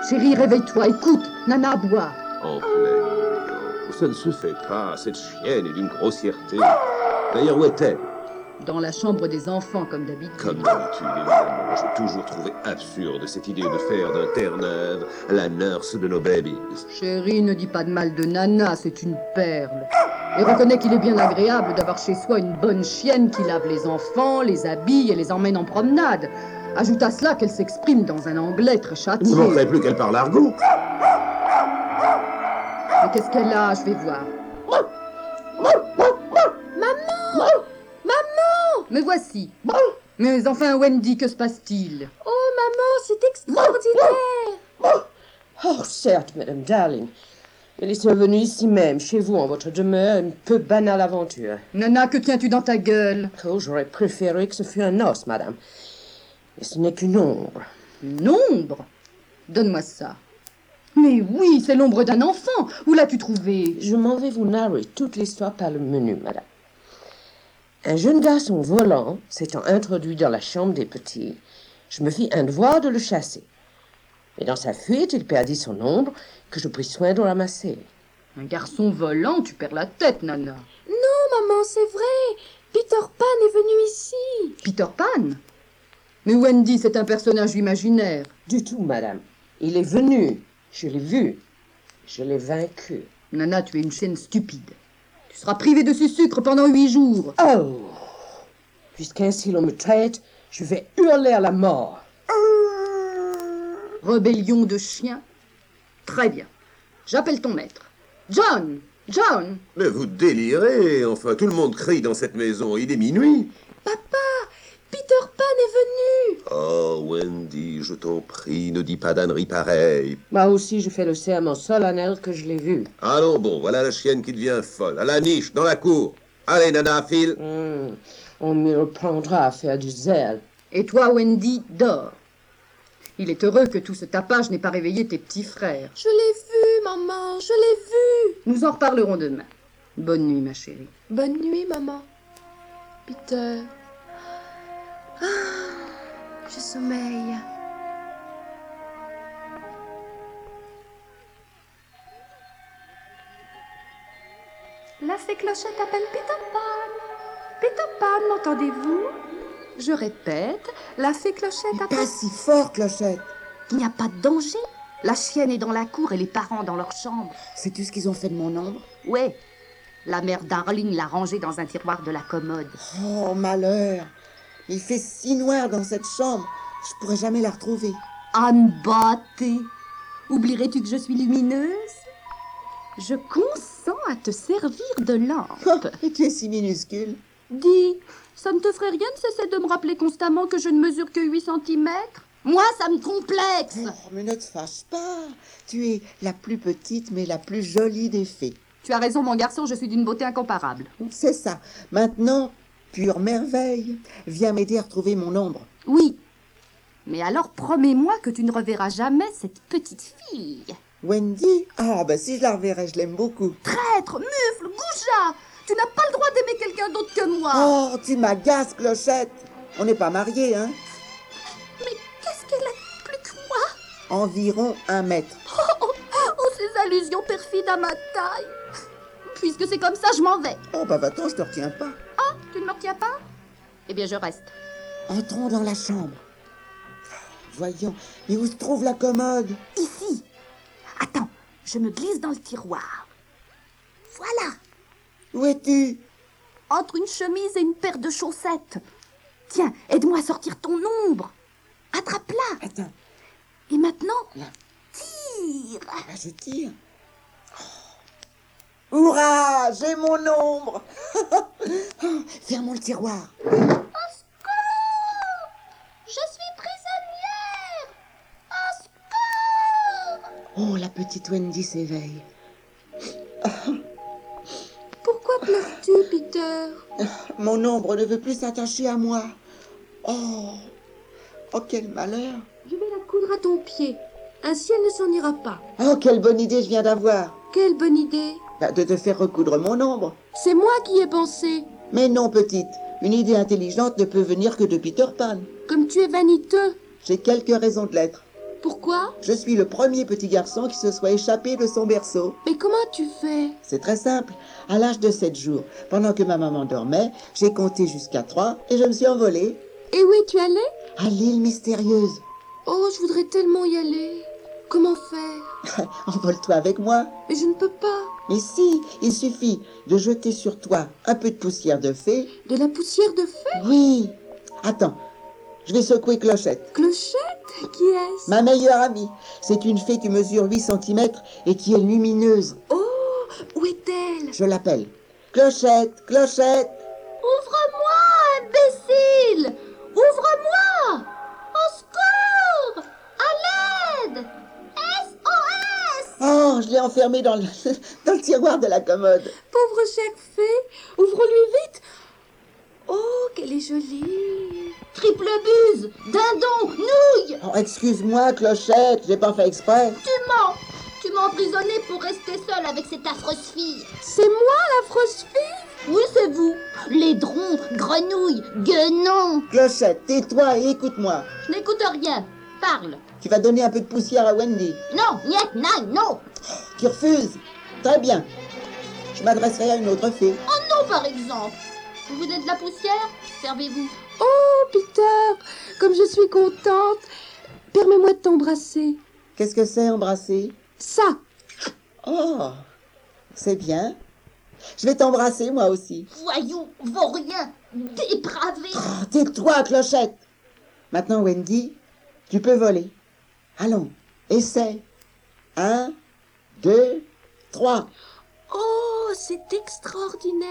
Chérie, réveille-toi, écoute, Nana boit. En pleine nuit. Ça ne se fait pas. Cette chienne est d'une grossièreté. D'ailleurs, où est-elle? Dans la chambre des enfants, comme d'habitude. Comme d'habitude, évidemment. J'ai toujours trouvé absurde cette idée de faire d'un Terre-Neuve la nurse de nos babies. Chérie, ne dis pas de mal de Nana, c'est une perle. Et reconnais qu'il est bien agréable d'avoir chez soi une bonne chienne qui lave les enfants, les habille et les emmène en promenade. Ajoute à cela qu'elle s'exprime dans un anglais très châtié. Vous n'en savez plus qu'elle parle argot. Mais qu'est-ce qu'elle a? Je vais voir. Me voici. Mais enfin, Wendy, que se passe-t-il? Oh, maman, c'est extraordinaire! Oh, certes, Madame Darling. Elle est revenue ici même, chez vous, en votre demeure, une peu banale aventure. Nana, que tiens-tu dans ta gueule? Oh, j'aurais préféré que ce fût un os, madame. Et ce n'est qu'une ombre. Une ombre? Donne-moi ça. Mais oui, c'est l'ombre d'un enfant. Où l'as-tu trouvé? Je m'en vais vous narrer toute l'histoire par le menu, madame. Un jeune garçon volant s'étant introduit dans la chambre des petits, je me fis un devoir de le chasser. Mais dans sa fuite, il perdit son ombre, que je pris soin de ramasser. Un garçon volant, tu perds la tête, Nana. Non, maman, c'est vrai. Peter Pan est venu ici. Peter Pan? Mais Wendy, c'est un personnage imaginaire. Du tout, madame. Il est venu. Je l'ai vu. Je l'ai vaincu. Nana, tu es une chienne stupide. Tu seras privée de ce sucre pendant 8 jours. Oh! Puisqu'ainsi l'on me traite, je vais hurler à la mort. Rébellion de chien? Très bien. J'appelle ton maître. John! John! Mais vous délirez. Enfin, tout le monde crie dans cette maison. Il est minuit. Papa, Peter Pan est venu. Oh, Wendy, je t'en prie, ne dis pas d'âneries pareilles. Moi aussi, je fais le serment solennel que je l'ai vu. Allons bon, voilà la chienne qui devient folle. À la niche, dans la cour. Allez, Nana, file. On m'y reprendra à faire du zèle. Et toi, Wendy, dors. Il est heureux que tout ce tapage n'ait pas réveillé tes petits frères. Je l'ai vu, maman, je l'ai vu. Nous en reparlerons demain. Bonne nuit, ma chérie. Bonne nuit, maman. Peter. Ah, je sommeille. La fée Clochette appelle Peter Pan. Peter Pan, m'entendez-vous? Je répète, la fée Clochette appelle... Pas si fort, Clochette. Il n'y a pas de danger. La chienne est dans la cour et les parents dans leur chambre. Sais-tu ce qu'ils ont fait de mon ombre? Ouais. La mère Darling l'a rangée dans un tiroir de la commode. Oh, malheur. Il fait si noir dans cette chambre. Je pourrais jamais la retrouver. Anne Batté, oublierais-tu que je suis lumineuse? Je consens à te servir de lampe. Et tu es si minuscule. Dis, ça ne te ferait rien de cesser de me rappeler constamment que je ne mesure que 8 centimètres? Moi, ça me complexe. Oh, mais ne te fâche pas. Tu es la plus petite, mais la plus jolie des fées. Tu as raison, mon garçon, je suis d'une beauté incomparable. C'est ça. Maintenant, pure merveille. Viens m'aider à retrouver mon ombre. Oui. Mais alors, promets-moi que tu ne reverras jamais cette petite fille. Wendy? Ah, ben si je la reverrai, je l'aime beaucoup. Traître, mufle, goujat! Tu n'as pas le droit d'aimer quelqu'un d'autre que moi. Oh, tu m'agaces, Clochette. On n'est pas mariés, hein? Mais qu'est-ce qu'elle a plus que moi? Environ 1 mètre. Oh, ces allusions perfides à ma taille. Puisque c'est comme ça, je m'en vais. Oh, bah va-t'en, je te retiens pas. Ah, tu ne me retiens pas? Eh bien, je reste. Entrons dans la chambre. Voyons, et où se trouve la commode? Ici. Attends, je me glisse dans le tiroir. Voilà. Où es-tu? Entre une chemise et une paire de chaussettes. Tiens, aide-moi à sortir ton ombre. Attrape-la. Attends. Et maintenant, Là. tire. Ah, je tire. Oh. Hurrah, j'ai mon ombre. Oh, fermons le tiroir. Au secours! Je suis prisonnière! Au secours! Oh, la petite Wendy s'éveille. Pourquoi pleures-tu, Peter? Mon ombre ne veut plus s'attacher à moi. Oh, oh, quel malheur. Je vais la coudre à ton pied. Ainsi, elle ne s'en ira pas. Oh, quelle bonne idée je viens d'avoir. Quelle bonne idée. Bah, de te faire recoudre mon ombre. C'est moi qui ai pensé. Mais non, petite. Une idée intelligente ne peut venir que de Peter Pan. Comme tu es vaniteux. J'ai quelques raisons de l'être. Pourquoi? Je suis le premier petit garçon qui se soit échappé de son berceau. Mais comment tu fais? C'est très simple. À l'âge de 7 jours, pendant que ma maman dormait, j'ai compté jusqu'à 3 et je me suis envolée. Et où es-tu allé? À l'île mystérieuse. Oh, je voudrais tellement y aller. Comment faire? Envole-toi avec moi. Mais je ne peux pas. Mais si, il suffit de jeter sur toi un peu de poussière de fée. De la poussière de fée? Oui. Attends, je vais secouer Clochette. Clochette? Qui est-ce? Ma meilleure amie. C'est une fée qui mesure 8 cm et qui est lumineuse. Oh, où est-elle? Je l'appelle. Clochette, Clochette. Ouvre-moi, imbécile! Ouvre-moi! Au secours! À l'aide! SOS! Oh, je l'ai enfermée dans dans le tiroir de la commode. Pauvre chère fée, ouvre-lui vite! Oh, qu'elle est jolie! Triple buse! Dindon! Nouille! Oh, excuse-moi, Clochette, j'ai pas fait exprès. Tu mens! Tu m'as emprisonnée pour rester seule avec cette affreuse fille! C'est moi, l'affreuse fille? Oui, c'est vous! Laidron, grenouille, guenon! Clochette, tais-toi et écoute-moi. Je n'écoute rien. Parle! Tu vas donner un peu de poussière à Wendy. Non, niet, nein, non! Tu refuses. Très bien. Je m'adresserai à une autre fée. Oh non, par exemple! Vous voulez de la poussière? Servez-vous. Oh, Peter! Comme je suis contente! Permets-moi de t'embrasser. Qu'est-ce que c'est, embrasser? Ça! Oh, c'est bien. Je vais t'embrasser, moi aussi. Voyou, vaurien, dépravé! Oh, tais-toi, Clochette. Maintenant, Wendy, tu peux voler. Allons, essaie. 1, 2, 3. Oh, c'est extraordinaire!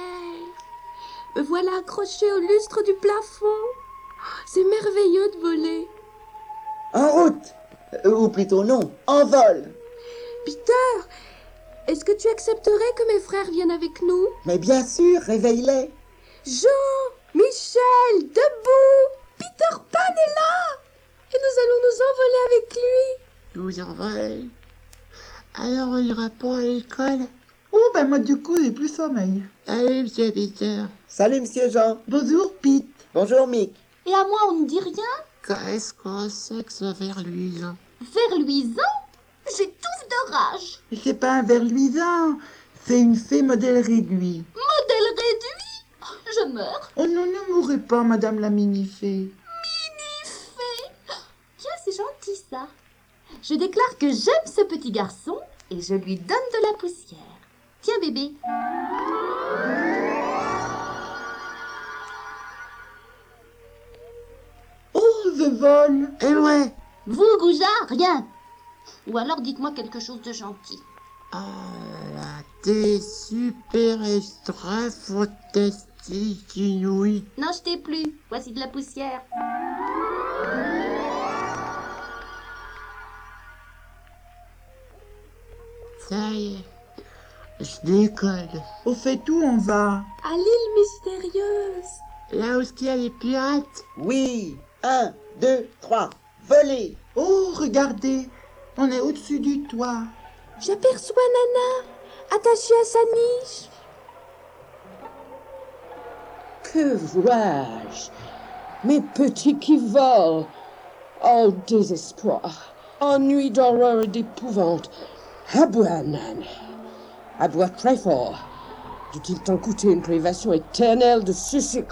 Me voilà accrochée au lustre du plafond. C'est merveilleux de voler. En route. Ou plutôt non, en vol. Peter, est-ce que tu accepterais que mes frères viennent avec nous? Mais bien sûr, réveille-les. Jean, Michel, debout! Peter Pan est là! Et nous allons nous envoler avec lui. Nous envoler. Alors on ira pas à l'école. Oh, ben moi du coup, j'ai plus sommeil. Allez, monsieur Peter. Salut, monsieur Jean. Bonjour, Pete. Bonjour, Mick. Et à moi, on ne dit rien? Qu'est-ce qu'on sait que ce verre luisant? Vers luisant? J'étouffe de rage. C'est pas un verre luisant, c'est une fée modèle réduit. Modèle réduit? Je meurs. Oh non, ne mourrez pas, madame la mini-fée. Mini-fée. Tiens, c'est gentil ça. Je déclare que j'aime ce petit garçon et je lui donne de la poussière. Tiens, bébé. Oh, je vole. Eh ouais. Vous, Goujat, rien. Ou alors dites-moi quelque chose de gentil. Ah là, t'es super extra fantastique, inouï. Non, je t'ai plus. Voici de la poussière. Ça y est, je décolle. Au fait où on va? À l'île mystérieuse. Là où il y a les pirates. Oui. 1, 2, 3. Voler. Oh, regardez, on est au-dessus du toit. J'aperçois Nana, attachée à sa niche. Que vois-je? Mes petits qui volent. Oh, désespoir, ennui d'horreur et d'épouvante. Aboie, Nan. Aboie très fort. Dût-il t'en coûter une privation éternelle de succic?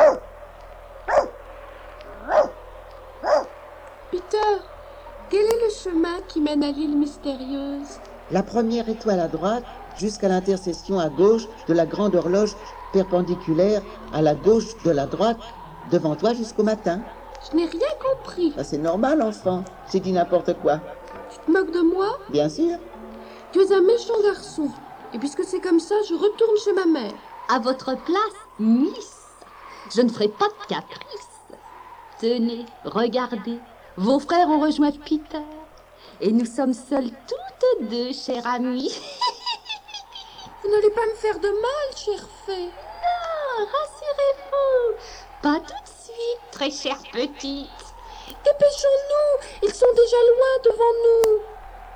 Peter, quel est le chemin qui mène à l'île mystérieuse? La première étoile à droite jusqu'à l'intersection à gauche de la grande horloge perpendiculaire à la gauche de la droite devant toi jusqu'au matin. Je n'ai rien compris. Ça, c'est normal, enfant. J'ai dit n'importe quoi. Tu te moques de moi? Bien sûr. Tu es un méchant garçon. Et puisque c'est comme ça, je retourne chez ma mère. À votre place, Miss, je ne ferai pas de caprice. Tenez, regardez. Vos frères ont rejoint Peter. Et nous sommes seuls toutes deux, chère amie. Vous n'allez pas me faire de mal, chère fée. Non, rassurez-vous. Pas tout de suite, très chère petite. Dépêchons-nous, ils sont déjà loin devant nous.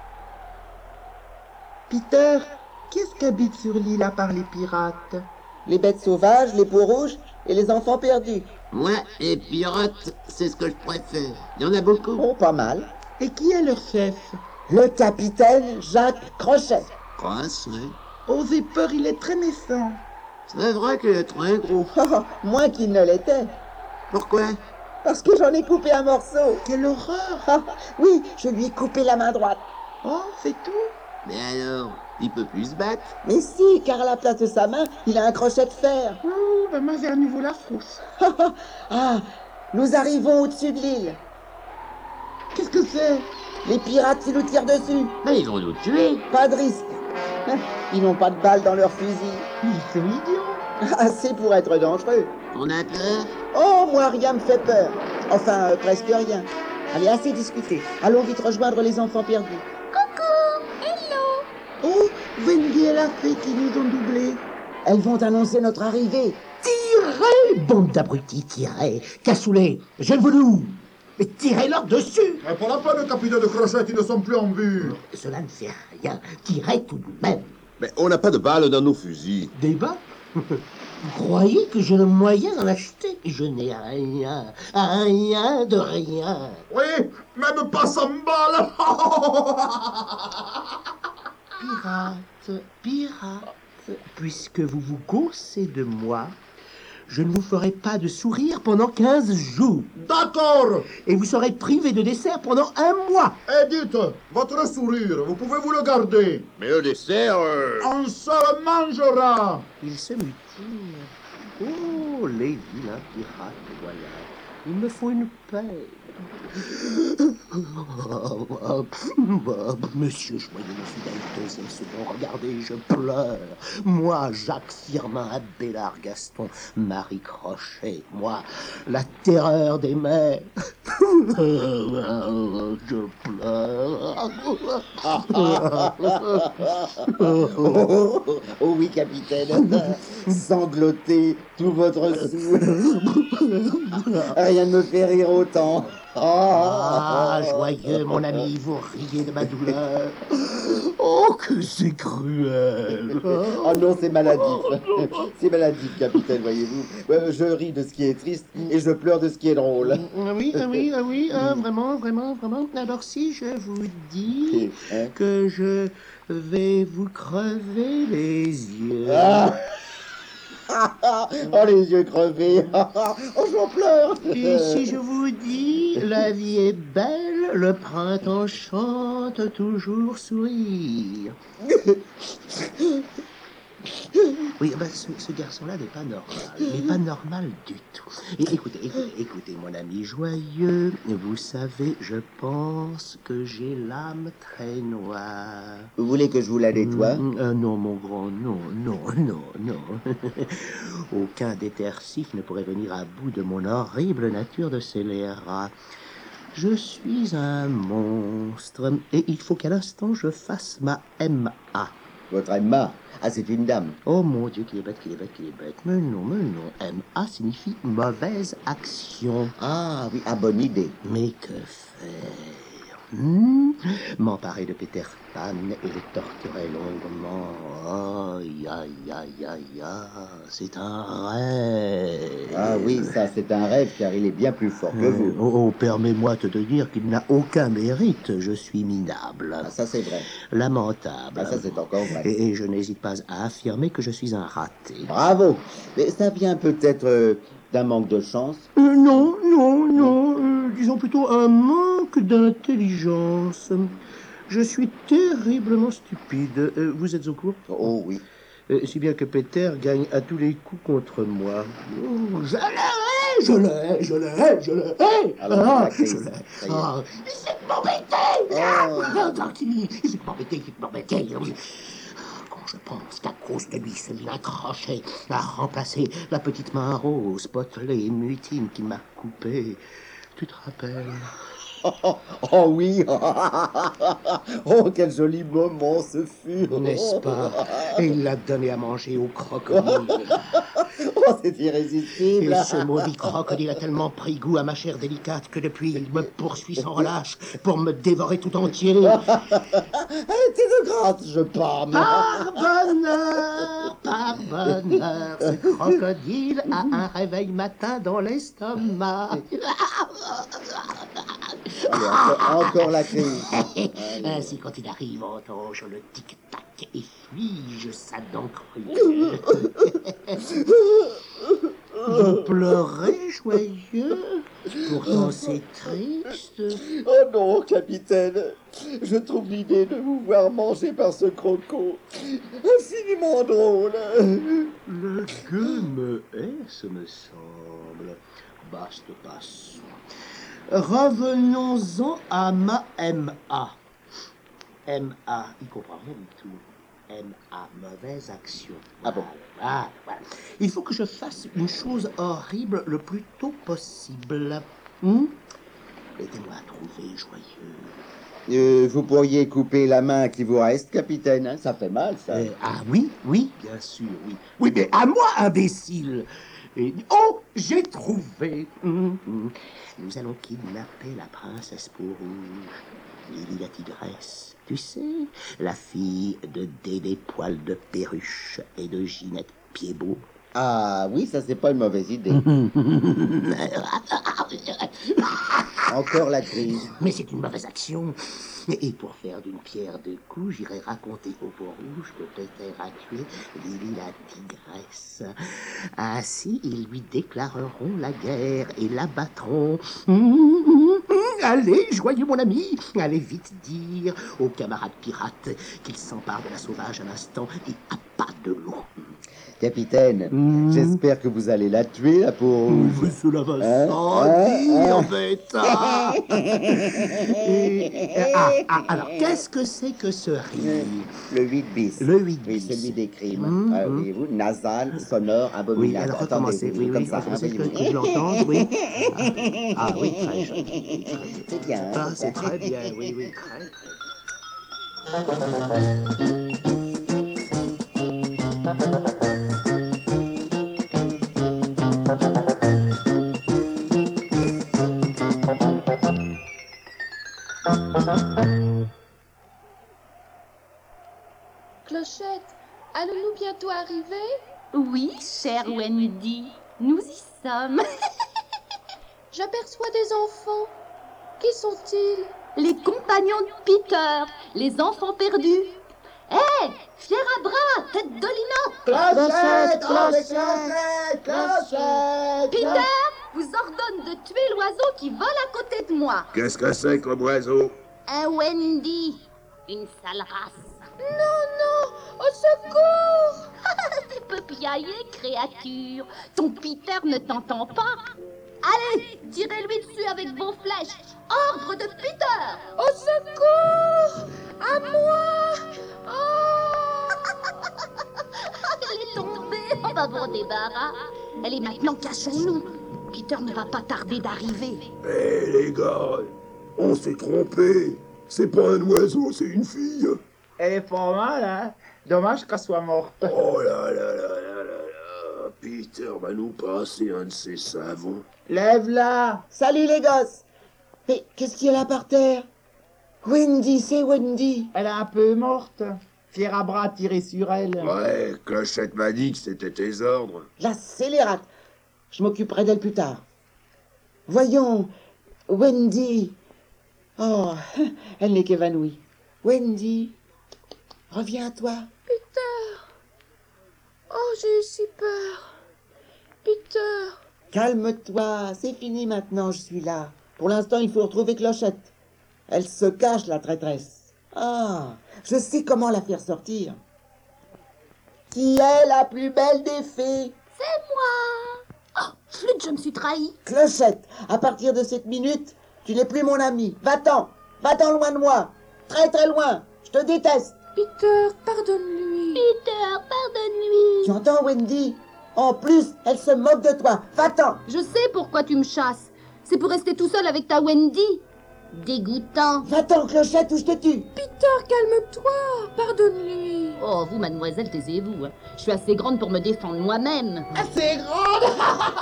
Peter, qu'est-ce qu'habite sur l'île à part les pirates? Les bêtes sauvages, les peaux rouges et les enfants perdus. Moi, les pirates, c'est ce que je préfère. Il y en a beaucoup. Oh, pas mal. Et qui est leur chef? Le capitaine Jacques Crochet. Crochet? Oh, j'ai peur, il est très méchant. C'est vrai qu'il est très gros. Moins qu'il ne l'était. Pourquoi? Parce que j'en ai coupé un morceau. Quelle horreur! Oui, je lui ai coupé la main droite. Oh, c'est tout? Mais alors, il peut plus se battre? Mais si, car à la place de sa main, il a un crochet de fer. Oh, ben moi j'ai à nouveau la frousse. Ah, nous arrivons au-dessus de l'île. Qu'est-ce que c'est? Les pirates qui nous tirent dessus. Mais ils vont nous tuer. Pas de risque. Ils n'ont pas de balles dans leurs fusils. Ils sont idiots. Assez pour être dangereux. On a peur? Oh, moi, rien me fait peur. Enfin, presque rien. Allez, assez discuté. Allons vite rejoindre les enfants perdus. Coucou! Hello! Oh, Wendy et la fée qui nous ont doublés. Elles vont annoncer notre arrivée. Tirez, bande d'abrutis, tirez. Cassoulet, gêne-vous-nous. Mais tirez-leur dessus. Mais pour la peine, capitaine de Crochet, ils ne sont plus en vue. Cela ne fait rien. Tirez tout de même. Mais on n'a pas de balles dans nos fusils. Débat? Vous croyez que j'ai le moyen d'en acheter? Je n'ai rien. Rien de rien. Oui, même pas 100 balles. Pirate, puisque vous vous gaussez de moi, je ne vous ferai pas de sourire pendant 15 jours. D'accord. Et vous serez privé de dessert pendant 1 mois. Et dites, votre sourire, vous pouvez vous le garder. Mais le dessert... On se le mangera. Il se mutile. Oh, les vilains pirates, voilà. Il me faut une paix. Monsieur, joyeux mon fidèle deuxième second, regardez, je pleure. Moi, Jacques Firmin, Abélard Gaston, Marie Crochet, moi, la terreur des mers. Je pleure. Oh oui, capitaine. Sanglotez tout votre sou. Rien ne me fait rire autant. Ah, joyeux, mon ami, vous riez de ma douleur. Oh, que c'est cruel. Oh non, c'est maladif. C'est maladif, capitaine, voyez-vous. Je ris de ce qui est triste et je pleure de ce qui est drôle. Oui, vraiment. Alors si je vous dis que je vais vous crever les yeux... Oh, les yeux crevés. Oh, j'en pleure. Et si je vous dis, la vie est belle, le printemps chante, toujours sourire. Oui, ben, ce garçon-là n'est pas normal. Il n'est pas normal du tout. Et écoutez, mon ami joyeux, vous savez, je pense que j'ai l'âme très noire. Vous voulez que je vous la nettoie? Non, mon grand, non. Aucun détersif ne pourrait venir à bout de mon horrible nature de scélérat. Je suis un monstre, et il faut qu'à l'instant je fasse ma M.A. Votre Emma? Ah, c'est une dame. Oh mon Dieu, qu'il est bête. Mais non. M.A. signifie mauvaise action. Ah oui, bonne idée. Mais que faire? M'emparer de Peter Pan et le torturer longuement. Aïe, c'est un rêve. Ah oui, ça c'est un rêve car il est bien plus fort que vous. Oh, permets-moi de te dire qu'il n'a aucun mérite. Je suis minable. Ah, ça c'est vrai. Lamentable. Ah, ça c'est encore vrai. Et je n'hésite pas à affirmer que je suis un raté. Bravo. Mais ça vient peut-être d'un manque de chance. Non. Disons plutôt un manque d'intelligence. Je suis terriblement stupide. Vous êtes au courant? Oh oui. Si bien que Peter gagne à tous les coups contre moi. Oh, je l'ai. Alors, Je l'ai. Il s'est m'embêter. Tranquille, il s'est m'embêter. Quand je pense qu'à cause de lui, ce vilain Crochet a remplacé la petite main rose, potelée et mutine qui m'a coupé. Tu te rappelles? Oh oui. Oh, quel joli moment ce fut. N'est-ce pas? Et il l'a donné à manger au crocodile. Oh, c'est irrésistible. Et ce maudit crocodile a tellement pris goût à ma chair délicate que depuis, il me poursuit sans relâche pour me dévorer tout entier. T'es de grâce, je parle. Par bonheur, ce crocodile a un réveil matin dans l'estomac. Allez, encore la crise. Ainsi, quand il arrive, entends-je le tic-tac et fuis-je sa dent crue. Vous pleurez, joyeux? Pourtant, c'est triste. Oh non, capitaine. Je trouve l'idée de vous voir manger par ce croco infiniment drôle. Le gueux me hait, ce me semble. Baste passons. Revenons-en à ma M.A. M.A., il comprend rien du tout. M.A., mauvaise action. Ah bon? Voilà. Il faut que je fasse une chose horrible le plus tôt possible. Aidez-moi à trouver, joyeux. Vous pourriez couper la main qui vous reste, capitaine, hein? Ça fait mal, ça. Ah oui, bien sûr, oui. Oui, mais à moi, imbécile. Oh, j'ai trouvé. Nous allons kidnapper la princesse peau rouge, Lily la tigresse. Tu sais, la fille de Dédé Poil de Perruche et de Ginette Piedbeau. Ah oui, ça c'est pas une mauvaise idée. Encore la crise. Mais c'est une mauvaise action. Et pour faire d'une pierre deux coups, j'irai raconter au peau rouge que Péter a tué Lily la tigresse. Ainsi, ils lui déclareront la guerre et l'abattront. Allez, joyeux mon ami, allez vite dire aux camarades pirates qu'ils s'emparent de la sauvage un instant et à pas de l'eau. Capitaine, j'espère que vous allez la tuer, la peau rouge. Mais cela va sans dire, bêta. Alors, qu'est-ce que c'est que ce rire? Le 8 bis. Le 8 Oui, bis. celui des crimes. Voyez-vous, nasal, sonore, abominable. Oui, alors recommencez. Oui, comme ça. c'est que je l'entende, oui. Ah oui, très joli. C'est bien. Ah, c'est très bien, oui, très. Clochette, allons-nous bientôt arriver? Oui, chère Wendy, nous y sommes. J'aperçois des enfants. Qui sont-ils? Les compagnons de Peter, les enfants perdus. Hé, fier à bras, tête de linon. Clochette! Peter vous ordonne de tuer l'oiseau qui vole à côté de moi. Qu'est-ce que c'est comme oiseau? Un Wendy, une sale race. Non, au secours! Tu peux piailler, créature. Ton Peter ne t'entend pas. Allez, tirez-lui dessus avec vos flèches. Ordre de Peter. Au secours! À moi! Oh! Elle est tombée. On va bon débarras. Elle est maintenant, cachons-nous. Peter ne va pas tarder d'arriver. Hé les gars, on s'est trompé. C'est pas un oiseau, c'est une fille. Elle est pas mal, hein? Dommage qu'elle soit morte. Oh là là là là là là. Peter va nous passer un de ses savons. Lève-la! Salut les gosses. Mais qu'est-ce qu'il y a là par terre? Wendy, c'est Wendy. Elle est un peu morte. Fier à bras tiré sur elle. Ouais, Clochette m'a dit que c'était tes ordres. La scélérate. Je m'occuperai d'elle plus tard. Voyons, Wendy. Oh, elle n'est qu'évanouie. Wendy, reviens à toi. Peter! Oh, j'ai eu si peur. Peter! Calme-toi, c'est fini maintenant, je suis là. Pour l'instant, il faut retrouver Clochette. Elle se cache, la traîtresse. Ah, je sais comment la faire sortir. Qui est la plus belle des fées? C'est moi. Oh, flûte, je me suis trahi. Clochette, à partir de cette minute, tu n'es plus mon ami. Va-t'en loin de moi. Très très loin. Je te déteste. Peter, pardonne-lui. Peter, pardonne-lui. Tu entends, Wendy? En plus, elle se moque de toi. Va-t'en. Je sais pourquoi tu me chasses. C'est pour rester tout seul avec ta Wendy. Dégoûtant. Va-t'en, Clochette, ou je te tue. Peter, calme-toi. Pardonne-lui. Oh, vous, mademoiselle, taisez-vous. Hein. Je suis assez grande pour me défendre moi-même. Assez grande.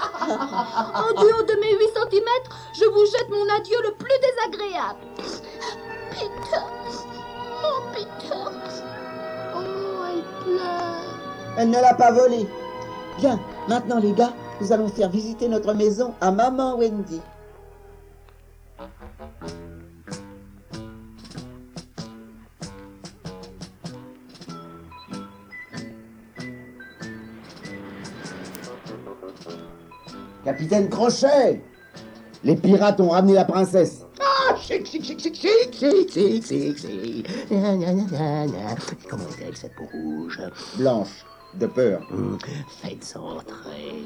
En dehors de mes 8 cm, je vous jette mon adieu le plus désagréable. Peter. Oh, Peter. Oh, elle pleure. Elle ne l'a pas volé. Bien, maintenant les gars, nous allons faire visiter notre maison à maman Wendy. Capitaine Crochet! Les pirates ont ramené la princesse. Ah, chic. Comment est-elle, cette peau rouge? Blanche, de peur. Faites entrer.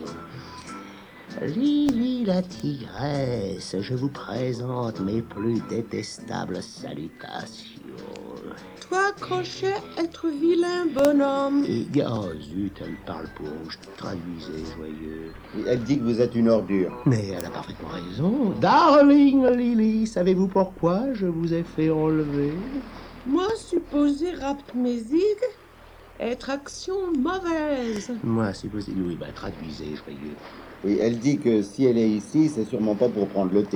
Lily la tigresse, je vous présente mes plus détestables salutations. Toi, Crochet, être vilain bonhomme. Et, oh zut, elle parle pour rouge, traduisez, joyeux. Elle dit que vous êtes une ordure. Mais elle a parfaitement raison. Darling Lily, savez-vous pourquoi je vous ai fait enlever? Moi, supposé rapte mes igues, être action mauvaise. Moi, supposé... Oui, traduisez, joyeux. Oui, elle dit que si elle est ici, c'est sûrement pas pour prendre le thé.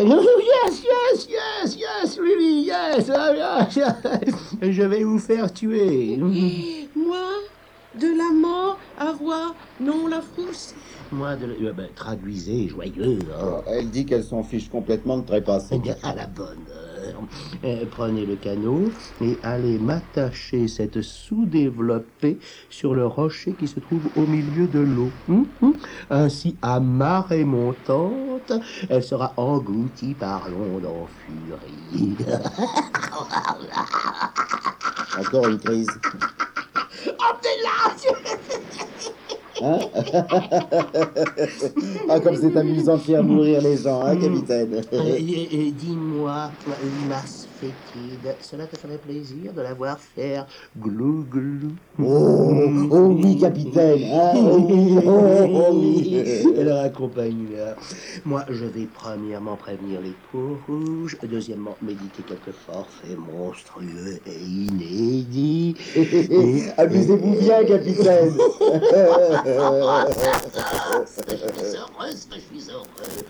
Yes, Lily, yes. Je vais vous faire tuer. Moi, de la mort à roi, non la frousse. Moi, traduisez, joyeux. Hein. Elle dit qu'elle s'en fiche complètement de trépasser. Eh bien, à la bonne heure. Prenez le canot et allez m'attacher cette sous-développée sur le rocher qui se trouve au milieu de l'eau. Ainsi, à marée montante, elle sera engloutie par l'onde en furie. Encore une crise. Emmenez-la! Hein? Ah, comme c'est amusant de faire mourir les gens, hein, capitaine? Dis-moi, limace fétide, cela te ferait plaisir de la voir faire glou glou? Oh oui, capitaine, hein? Oh oui. Elle accompagne-la. Moi, je vais premièrement prévenir les peaux rouges, deuxièmement méditer quelques forfaits monstrueux et inédits. Amusez-vous bien, capitaine. Je suis heureux.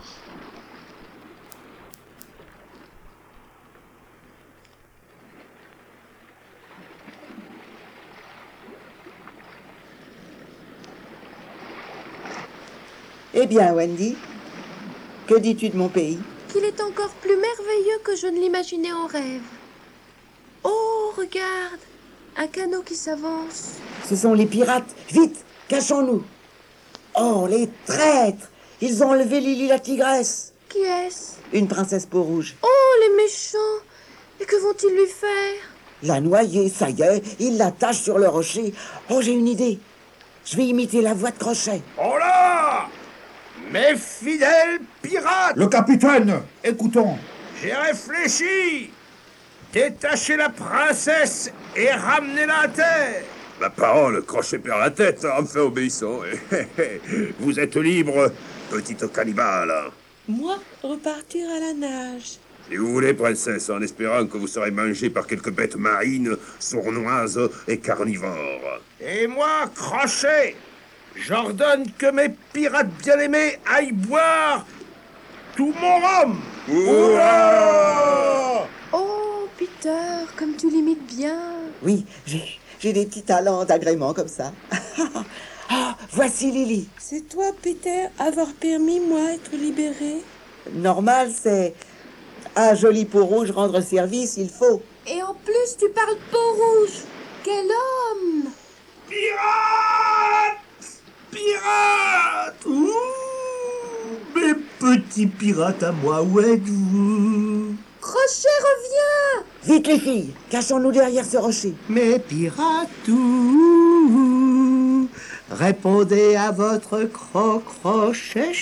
Eh bien, Wendy, que dis-tu de mon pays? Qu'il est encore plus merveilleux que je ne l'imaginais en rêve. Oh, regarde, un canot qui s'avance. Ce sont les pirates. Vite, cachons-nous. Oh, les traîtres! Ils ont enlevé Lily la tigresse. Qui est-ce? Une princesse peau rouge. Oh, les méchants! Et que vont-ils lui faire? La noyer, ça y est, ils l'attachent sur le rocher. Oh, j'ai une idée. Je vais imiter la voix de Crochet. Oh là! Mes fidèles pirates! Le capitaine, écoutons. J'ai réfléchi! Détachez la princesse et ramenez-la à terre! Ma parole, Crochet perd la tête, enfin obéissant. Vous êtes libre, petite cannibale. Moi, repartir à la nage. Si vous voulez, princesse, en espérant que vous serez mangée par quelques bêtes marines, sournoises et carnivores. Et moi, Crochet, j'ordonne que mes pirates bien-aimés aillent boire tout mon rhum. Hurrah! Oh, Peter, comme tu l'imites bien. Oui, j'ai des petits talents d'agrément comme ça. Ah, voici Lily. C'est toi, Peter, avoir permis, moi, être libéré? Normal, c'est... Un joli peau rouge rendre service, il faut. Et en plus, tu parles peau rouge. Quel homme! Pirates! Ouh, mes petits pirates à moi, où êtes-vous? Crochet, reviens! Vite les filles, cachons-nous derrière ce rocher. Mes piratous, répondez à votre crochet.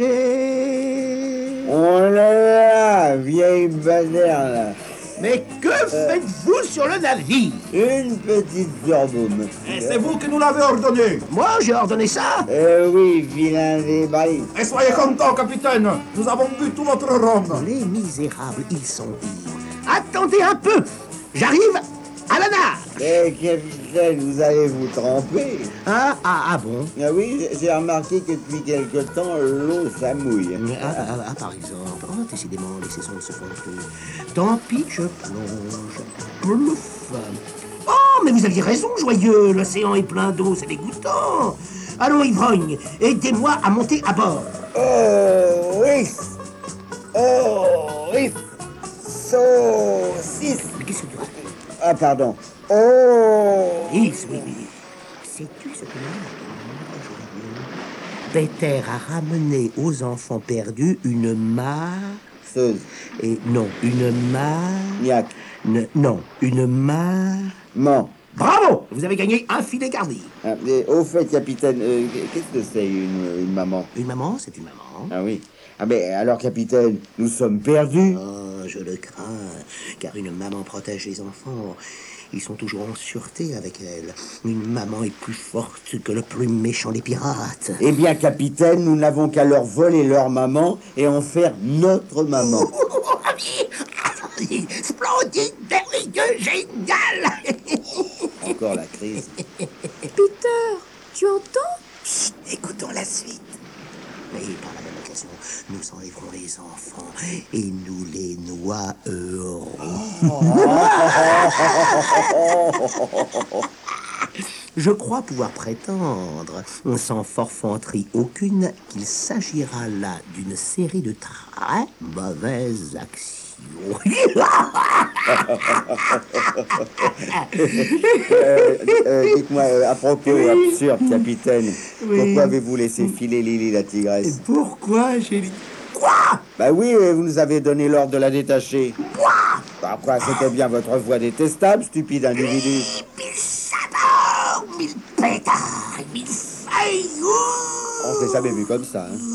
Oh là là, vieille baderne. Mais que faites-vous sur le navire? Une petite surboum. Et c'est vous qui nous l'avez ordonné. Moi, j'ai ordonné ça? Oui, vilain des bails. Et soyez content, capitaine. Nous avons bu tout votre rhum. Les misérables, ils sont ivres. Attendez un peu, j'arrive à la nage. Capitaine, vous allez vous tremper. Ah bon? Ah oui, j'ai remarqué que depuis quelque temps, l'eau, ça mouille. Par exemple. Oh, décidément, laissez son se pomper. Tant pis, je plonge. Plouf. Oh, mais vous aviez raison, joyeux. L'océan est plein d'eau, c'est dégoûtant. Allons, ivrogne, aidez-moi à monter à bord. Oh, oui. Oh, oui. Saucisse. Mais qu'est-ce que tu racontes? Ah, pardon. Oh. Oui. Sais-tu ce que l'on a joyeux? Peter a ramené aux enfants perdus une Seuse. Et non, une Niaque. Non, une Man. Bravo! Vous avez gagné un filet garni. Ah, au fait, capitaine, qu'est-ce que c'est une maman? Une maman, c'est une maman. Ah oui. Ah mais alors, capitaine, nous sommes perdus. Oh, je le crains, car une maman protège les enfants. Ils sont toujours en sûreté avec elle. Une maman est plus forte que le plus méchant des pirates. Eh bien, capitaine, nous n'avons qu'à leur voler leur maman et en faire notre maman. Splendide, merveilleux, génial. Encore la crise. Peter, tu entends? Chut, écoutons la suite. Et par la même occasion, nous enlèverons les enfants et nous les noierons. Je crois pouvoir prétendre, sans forfanterie aucune, qu'il s'agira là d'une série de très mauvaises actions. Dites-moi, à propos absurde, capitaine, pourquoi avez-vous laissé filer Lily la tigresse? Pourquoi j'ai dit... Quoi? Bah oui, vous nous avez donné l'ordre de la détacher. Quoi? Bah quoi, c'était bien votre voix détestable, stupide individu. Mille sabords, mille pétards, mille feuilles. On s'est jamais vu comme ça, hein.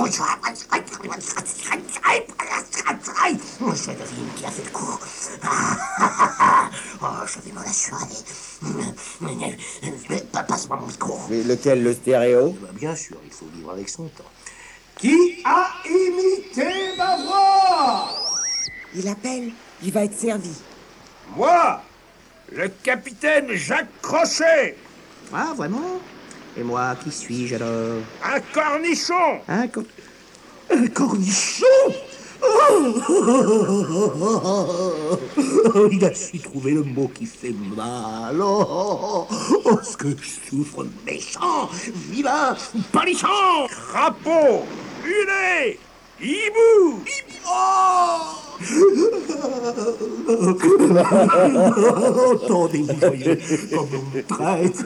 Je devine qui a fait le coup. Oh, je vais m'en assurer. Passe-moi mon micro. Mais lequel, le stéréo? Bien sûr, il faut vivre avec son temps. Qui a imité ma voix? Il appelle, il va être servi. Moi, le capitaine Jacques Crochet. Ah, vraiment? Et moi, qui suis-je alors? Un cornichon. Un cornichon? Il a su trouver le mot qui fait mal. Oh, ce que je souffre, méchant, vilain, palichon, Crapaud, mulet, hibou. Entendez-vous, voyez, comme on me traite.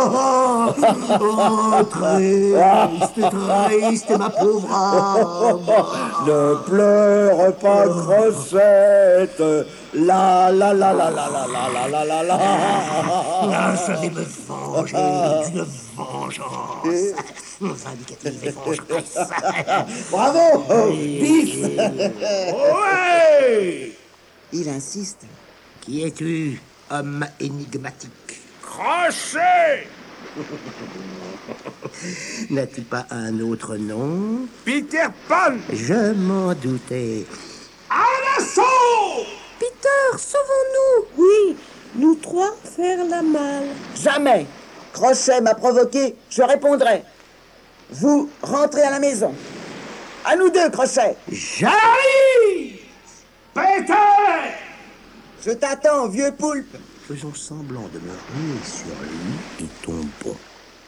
Oh, triste, ma pauvre âme. Ne pleure pas, Crochette. La la la la la la la la la la la. Je vais me venger d'une vengeance vindicative et vengeresse. Bravo, Pif. Ouais. Il insiste. Qui es-tu, homme énigmatique? Crochet. N'as-tu pas un autre nom? Peter Pan. Je m'en doutais. À l'assaut. Peter, sauvons-nous! Oui, nous trois faire la malle. Jamais. Crochet m'a provoqué, je répondrai. Vous rentrez à la maison. À nous deux, Crochet. J'arrive. Peter. Je t'attends, vieux poulpe. Faisons semblant de me ruer sur lui et tombons.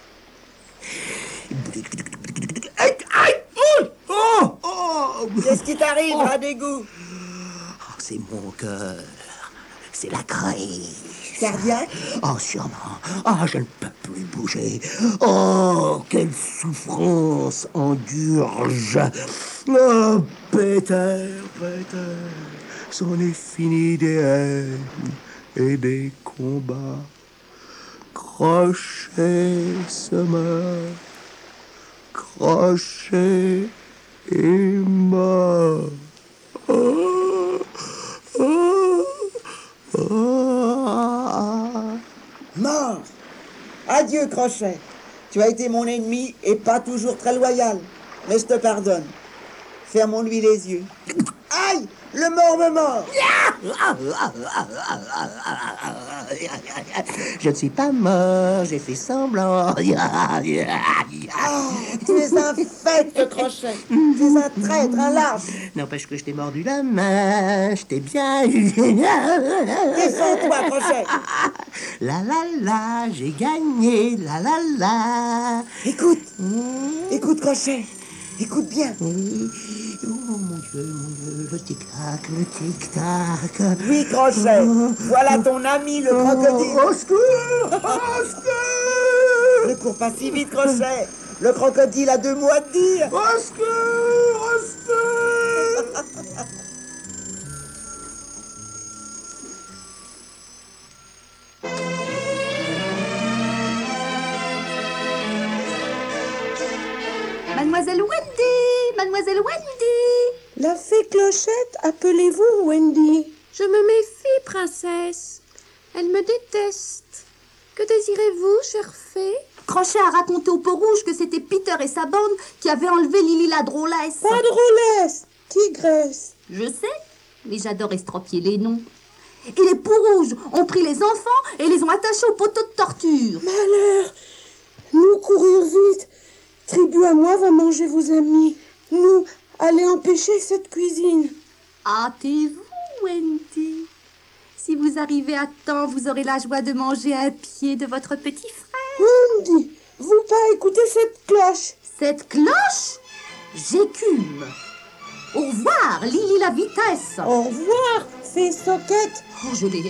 Qu'est-ce qui t'arrive, rat d'égout? C'est mon cœur. C'est la crise. Cardiaque? Oh, sûrement. Ah, je ne peux plus bouger. Oh, quelle souffrance endure-je. Oh, Peter, c'en est fini des haines et des combats. Crochet se meurt. Crochet est mort. Oh, oh, oh. Mort. Adieu, Crochet. Tu as été mon ennemi et pas toujours très loyal. Mais je te pardonne. Fermons-lui les yeux. Aïe! Le mort me mord! Je ne suis pas mort, j'ai fait semblant. Oh, tu es un fête, Crochet. Tu es un traître, un lâche. N'empêche que je t'ai mordu la main, je t'ai bien... Défends-toi, Crochet. La la la, j'ai gagné, la la la. Écoute, écoute, Crochet. Écoute bien. Oh mon Dieu, le tic-tac, le tic-tac. Oui, Crochet. Voilà ton ami, le crocodile. Au secours! Au secours! Ne cours pas si vite, Crochet. Le crocodile a 2 mots à dire. Au secours! Au secours! Mademoiselle Wendy! Mademoiselle Wendy! La fée Clochette, appelez-vous Wendy? Je me méfie, princesse. Elle me déteste. Que désirez-vous, chère fée? Crochet a raconté au Peau-Rouge que c'était Peter et sa bande qui avaient enlevé Lily la drôlesse. Pas drôlesse, tigresse. Je sais, mais j'adore estropier les noms. Et les Peau-Rouges ont pris les enfants et les ont attachés au poteau de torture. Malheur! Nous courir vite. Tribu à moi va manger vos amis. Nous, allez empêcher cette cuisine. Hâtez-vous, Wendy. Si vous arrivez à temps, vous aurez la joie de manger un pied de votre petit frère. Wendy, vous pas écouter cette cloche? Cette cloche? J'écume. Au revoir, Lily la vitesse. Au revoir, fée Soquette. Oh, je l'ai.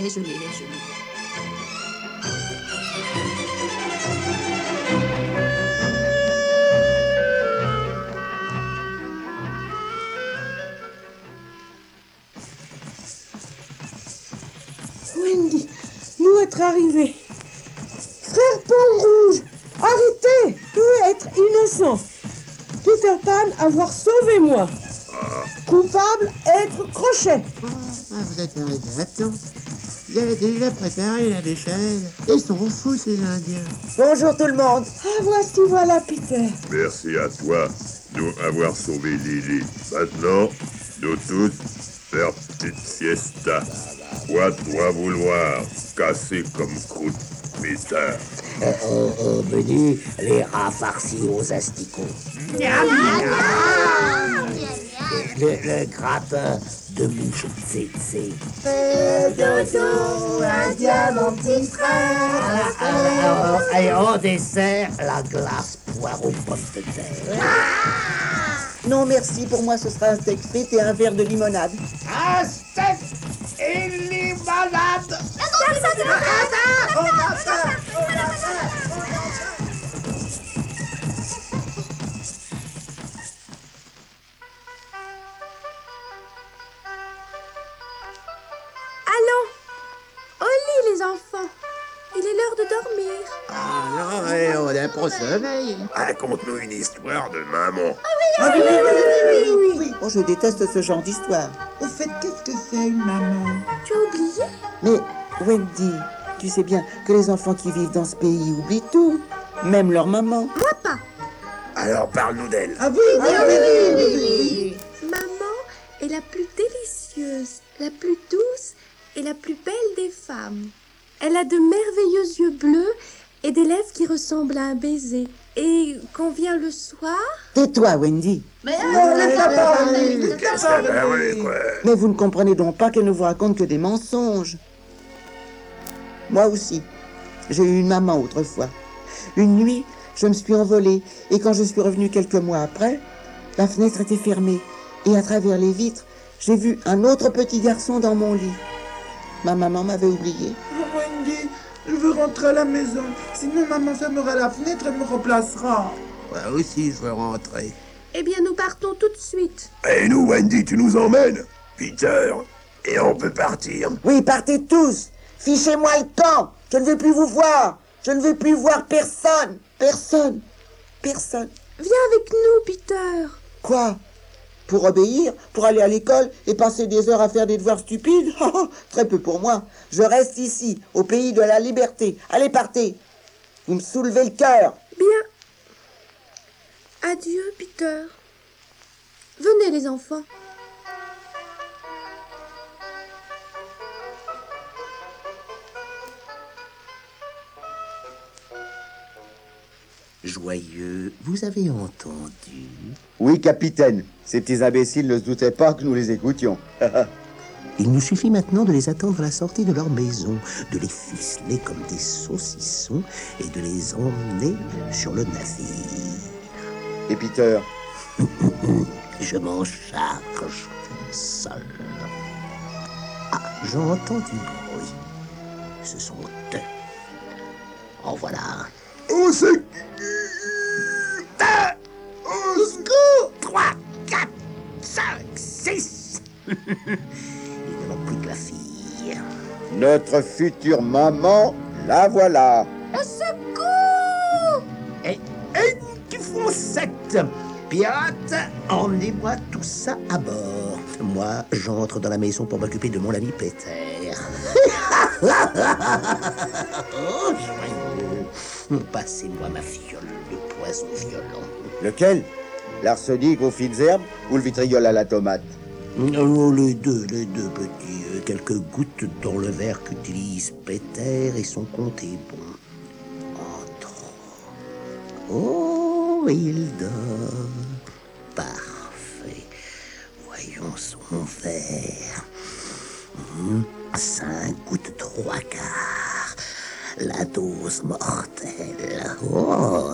Wendy, nous être arrivés. Frère Peau-Rouge, arrêtez, peut être innocent. Peter Pan avoir sauvé moi. Coupable, être Crochet. Vous êtes arrivé à temps. Vous avez déjà préparé la béchamel. Ils sont fous, ces Indiens. Bonjour tout le monde. Ah, voilà Peter. Merci à toi de nous avoir sauvé Lily. Maintenant, nous tous faire petite siesta. Quoi doit vouloir casser comme croûte, Peter? Menu, les rats farcis aux asticots. Le gratin de mouche tsetse. Dodo, Indien, mon petit frère. Et au dessert, la glace poireau pommes de terre. Non, merci. Pour moi, ce sera un steak frites et un verre de limonade. Un steak et limonade! Allons, au lit, les enfants. Il est l'heure de dormir. Ah non, on a pour sommeil. Raconte-nous une histoire de maman. Oui. Oh, je déteste ce genre d'histoire. Au fait, qu'est-ce que c'est une maman? Tu as oublié? Mais, Wendy, tu sais bien que les enfants qui vivent dans ce pays oublient tout. Même leur maman. Moi pas. Alors parle-nous d'elle. Ah oui. Maman est la plus délicieuse, la plus douce et la plus belle des femmes. Elle a de merveilleux yeux bleus et des lèvres qui ressemblent à un baiser. Et quand vient le soir... Tais-toi, Wendy. Ah ouais, quoi. Mais vous ne comprenez donc pas qu'elle ne vous raconte que des mensonges. Moi aussi, j'ai eu une maman autrefois. Une nuit, je me suis envolée et quand je suis revenue quelques mois après, la fenêtre était fermée et à travers les vitres, j'ai vu un autre petit garçon dans mon lit. Ma maman m'avait oublié. Oh, Wendy, je veux rentrer à la maison. Sinon, maman fermera la fenêtre et me remplacera. Moi aussi, je veux rentrer. Eh bien, nous partons tout de suite. Et nous, Wendy, tu nous emmènes? Peter, et on peut partir. Oui, partez tous. Fichez-moi le camp. Je ne veux plus vous voir. Je ne veux plus voir personne. Personne. Viens avec nous, Peter. Quoi? Pour obéir? Pour aller à l'école et passer des heures à faire des devoirs stupides? Très peu pour moi. Je reste ici, au pays de la liberté. Allez, partez. Vous me soulevez le cœur. Bien. Adieu, Peter. Venez, les enfants. Joyeux, vous avez entendu? Oui, capitaine. Ces petits imbéciles ne se doutaient pas que nous les écoutions. Il nous suffit maintenant de les attendre à la sortie de leur maison, de les ficeler comme des saucissons et de les emmener sur le navire. Et Peter? Je m'en charge seul. Ah, j'entends du bruit. Ce sont eux. En voilà un. Oh, c'est... Il ne manque plus que la fille. Notre future maman, la voilà. Au secours! Et du foncette! Pirate, emmenez-moi tout ça à bord. Moi, j'entre dans la maison pour m'occuper de mon ami Peter. Oh, joyeux. Passez-moi ma fiole de poison violent. Lequel? L'arsenic aux fines herbes ou le vitriol à la tomate? Oh, les deux petits. Quelques gouttes dans le verre qu'utilise Peter et son compte est bon. Entre. Oh, il dort. Parfait. Voyons son verre. 5 gouttes 3 quarts. La dose mortelle. Oh.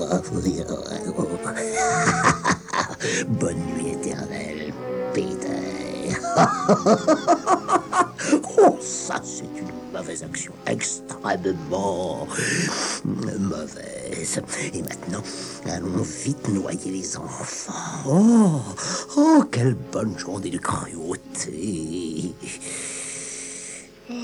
Bonne nuit éternelle, Peter. Oh, ça, c'est une mauvaise action. Extrêmement mauvaise. Et maintenant, allons vite noyer les enfants. Oh, quelle bonne journée de cruauté. Oh,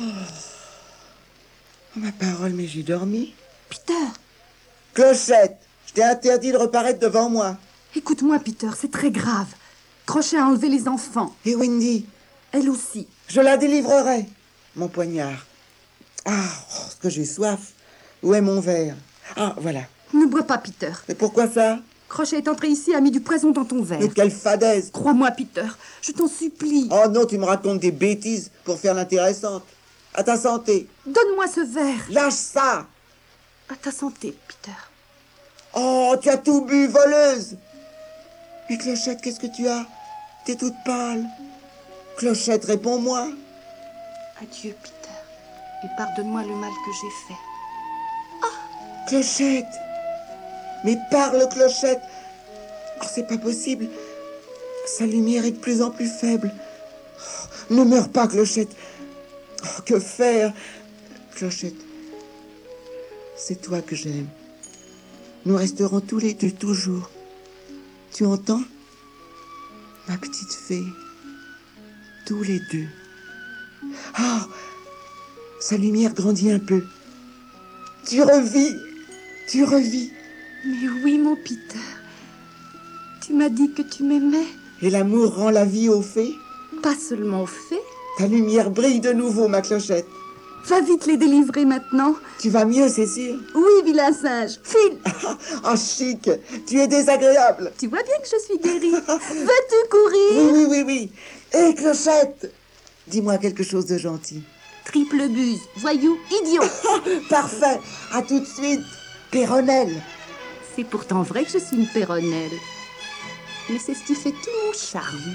ma parole, mais j'ai dormi. Peter! Clochette, je t'ai interdit de reparaître devant moi. Écoute-moi, Peter, c'est très grave. Crochet a enlevé les enfants. Et Wendy? Elle aussi. Je la délivrerai. Mon poignard. Ah, oh, que j'ai soif. Où est mon verre? Ah, voilà. Ne bois pas, Peter. Mais pourquoi ça? Crochet est entré ici et a mis du poison dans ton verre. Mais quelle fadaise! Crois-moi, Peter, je t'en supplie. Oh non, tu me racontes des bêtises pour faire l'intéressante. À ta santé. Donne-moi ce verre. Lâche ça! À ta santé, Peter. Oh, tu as tout bu, voleuse! Mais Clochette, qu'est-ce que tu as? T'es toute pâle. Clochette, réponds-moi. Adieu, Peter. Et pardonne-moi le mal que j'ai fait. Clochette! Mais parle, Clochette! Oh, c'est pas possible. Sa lumière est de plus en plus faible. Oh, ne meurs pas, Clochette. Oh, que faire? Clochette, c'est toi que j'aime. Nous resterons tous les deux toujours. Tu entends? Ma petite fée. Tous les deux. Ah! Sa lumière grandit un peu. Tu revis! Tu revis! Mais oui, mon Peter. Tu m'as dit que tu m'aimais. Et l'amour rend la vie aux fées? Pas seulement aux fées. Ta lumière brille de nouveau, ma Clochette. Va vite les délivrer maintenant. Tu vas mieux, c'est sûr? Oui, vilain singe. File. Ah, chic. Tu es désagréable. Tu vois bien que je suis guérie. Veux-tu courir? Oui. Hé, Clochette, dis-moi quelque chose de gentil. Triple buse, voyou, idiot. Parfait. À tout de suite. Péronnelle. C'est pourtant vrai que je suis une péronnelle. Mais c'est ce qui fait tout mon charme.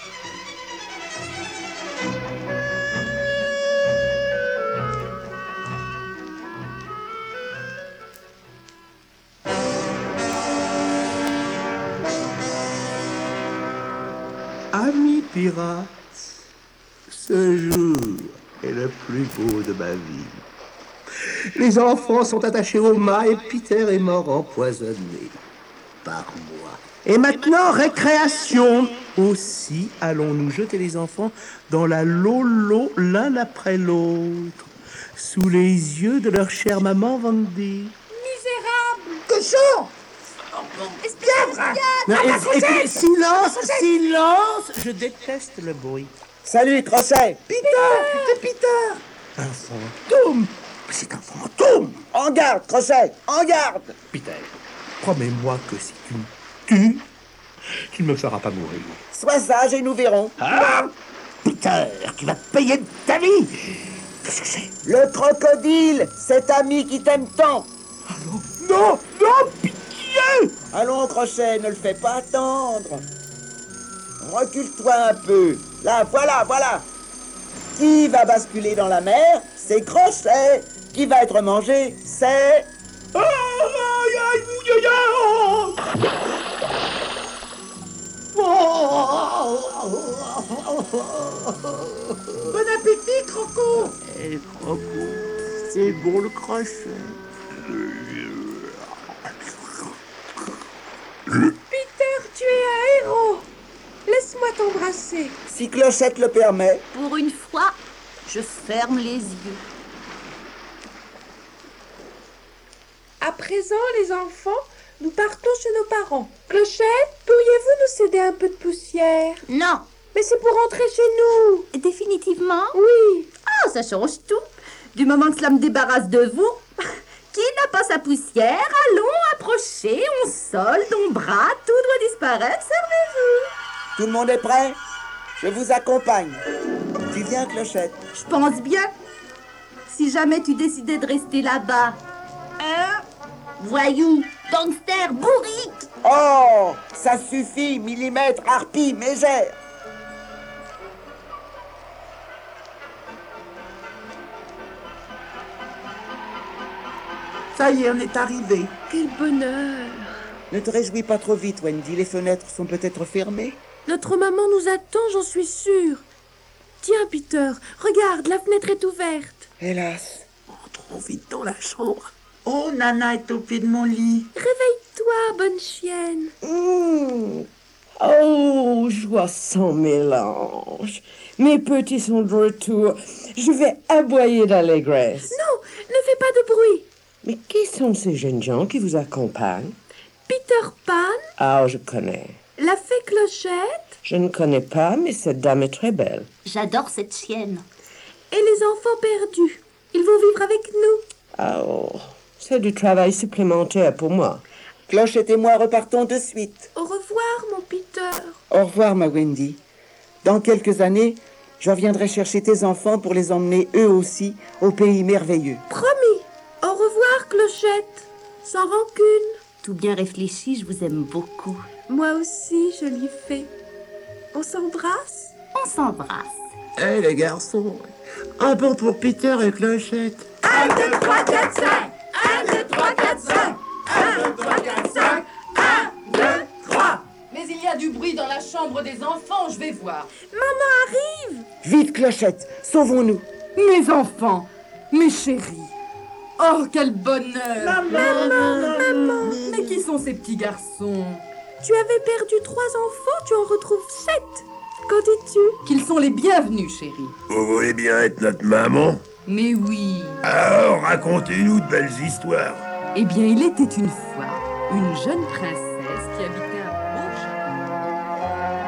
Amis pirates, ce jour est le plus beau de ma vie. Les enfants sont attachés au mât et Peter est mort empoisonné par moi. Et maintenant, récréation. Aussi, allons-nous jeter les enfants dans la Lolo l'un après l'autre, sous les yeux de leur chère maman Wendy. Misérable! Cochon! Et puis, silence! Je déteste le bruit. Salut, Crochet! Peter! Un fantôme! C'est un fantôme! En garde, Crochet! En garde! Peter, promets-moi que si tu me tues, tu ne me feras pas mourir. Sois sage et nous verrons. Ah! Peter, tu vas payer de ta vie! Qu'est-ce que c'est? Le crocodile, cet ami qui t'aime tant. Non, pitié! Allons, Crochet, ne le fais pas attendre. Recule-toi un peu. Là, voilà. Qui va basculer dans la mer? C'est Crochet. Qui va être mangé? C'est... Bon appétit, Croco! Croco, c'est bon le crochet. Peter, tu es un héros. Laisse-moi laisse-moi t'embrasser. Si Clochette le permet. Pour une fois, je ferme les yeux. À présent, les enfants, nous partons chez nos parents. Clochette, pourriez-vous nous céder un peu de poussière? Non. Mais c'est pour rentrer chez nous. Définitivement? Oui. Ah, ça change tout. Du moment que cela me débarrasse de vous, qui n'a pas sa poussière? Allons, approchez, on solde, on brade, tout doit disparaître, servez-vous. Tout le monde est prêt? Je vous accompagne. Tu viens, Clochette? Je pense bien. Si jamais tu décidais de rester là-bas. Hein? Voyou, gangster, bourrique. Oh, ça suffit, millimètre, harpie, mégère. Ça y est, on est arrivé. Quel bonheur. Ne te réjouis pas trop vite, Wendy. Les fenêtres sont peut-être fermées. Notre maman nous attend, j'en suis sûre. Tiens, Peter, regarde, la fenêtre est ouverte. Hélas. Trop vite dans la chambre. Oh, Nana est au pied de mon lit. Réveille-toi, bonne chienne. Oh, joie sans mélange. Mes petits sont de retour. Je vais aboyer d'allégresse. Non, ne fais pas de bruit. Mais qui sont ces jeunes gens qui vous accompagnent? Peter Pan, Ah, je connais. la fée Clochette Je ne connais pas, mais cette dame est très belle. J'adore cette chienne. et les enfants perdus. Ils vont vivre avec nous. Oh, c'est du travail supplémentaire pour moi. Clochette et moi repartons de suite. Au revoir, mon Peter. Au revoir, ma Wendy. Dans quelques années, je reviendrai chercher tes enfants pour les emmener eux aussi au pays merveilleux. Promis. Au revoir, Clochette. Sans rancune. Tout bien réfléchi, je vous aime beaucoup. Moi aussi, jolie fée. On s'embrasse? On s'embrasse. Eh, les garçons, un bon pour Peter et Clochette. 1, 2, 3, 4, 5. 1, 2, 3, 4, 5. 1, 2, 3, 4, 5. 1, 2, 3. Mais il y a du bruit dans la chambre des enfants, je vais voir. Maman arrive. Vite, Clochette, sauvons-nous. Mes enfants, mes chéris. Oh, quel bonheur. Maman. Mais qui sont ces petits garçons? Tu avais perdu 3 enfants, tu en retrouves 7. Qu'en dis-tu? Qu'ils sont les bienvenus, chérie. Vous voulez bien être notre maman? Mais oui. Alors, racontez-nous de belles histoires. Eh bien, il était une fois une jeune princesse qui habitait un beau château.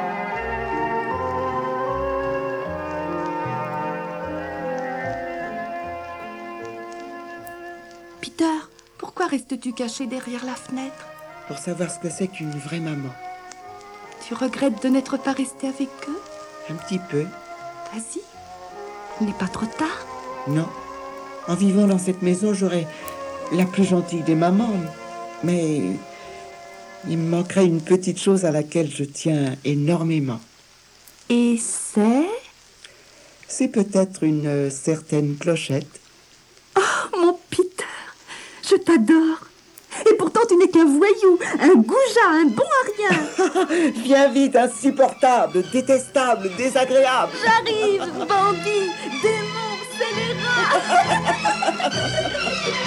Peter, pourquoi restes-tu caché derrière la fenêtre? Pour savoir ce que c'est qu'une vraie maman. Tu regrettes de n'être pas resté avec eux? Un petit peu. Vas-y, il n'est pas trop tard. Non. En vivant dans cette maison, j'aurais la plus gentille des mamans. Mais il me manquerait une petite chose à laquelle je tiens énormément. Et c'est? C'est peut-être une certaine Clochette. Oh, mon Peter, je t'adore. Et pourtant, tu n'es qu'un voyou, un goujat, un bon à rien. Viens vite, insupportable, détestable, désagréable. J'arrive, bandit, démon, scélérat.